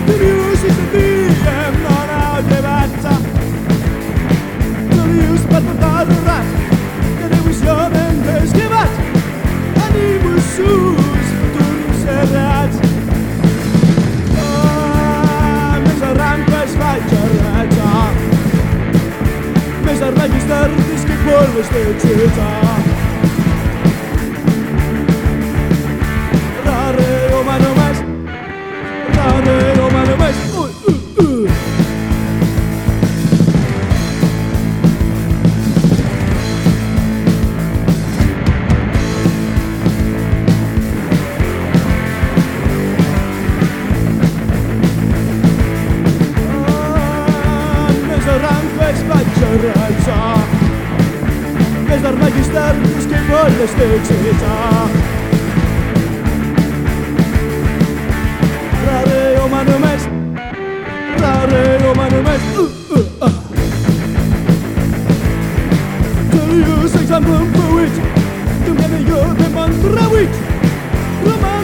Curiusi se diem non audevata, curius per portar rat, que devoción desguevat, animus sus futurum serrats. Més arranques vaig a rajar, més arranques d'artis que polves de ciutat. Més armagis d'artis que polves de ciutat. Rare home només, rare home només. Curiós exemple en feuit, d'un canelló de Montreuit, Roma